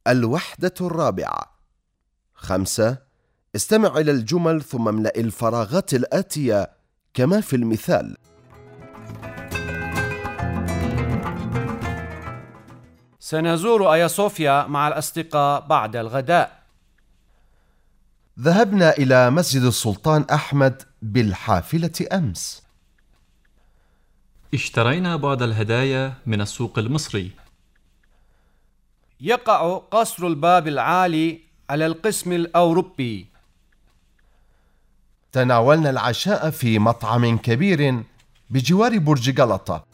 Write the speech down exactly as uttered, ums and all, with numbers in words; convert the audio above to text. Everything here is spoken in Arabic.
الوحدة الرابعة. خمسة. استمع إلى الجمل ثم املأ الفراغات الآتية كما في المثال. سنزور آيا صوفيا مع الأصدقاء بعد الغداء. ذهبنا إلى مسجد السلطان أحمد بالحافلة أمس. اشترينا بعض الهدايا من السوق المصري. يقع قصر الباب العالي على القسم الأوروبي. تناولنا العشاء في مطعم كبير بجوار برج غلطة.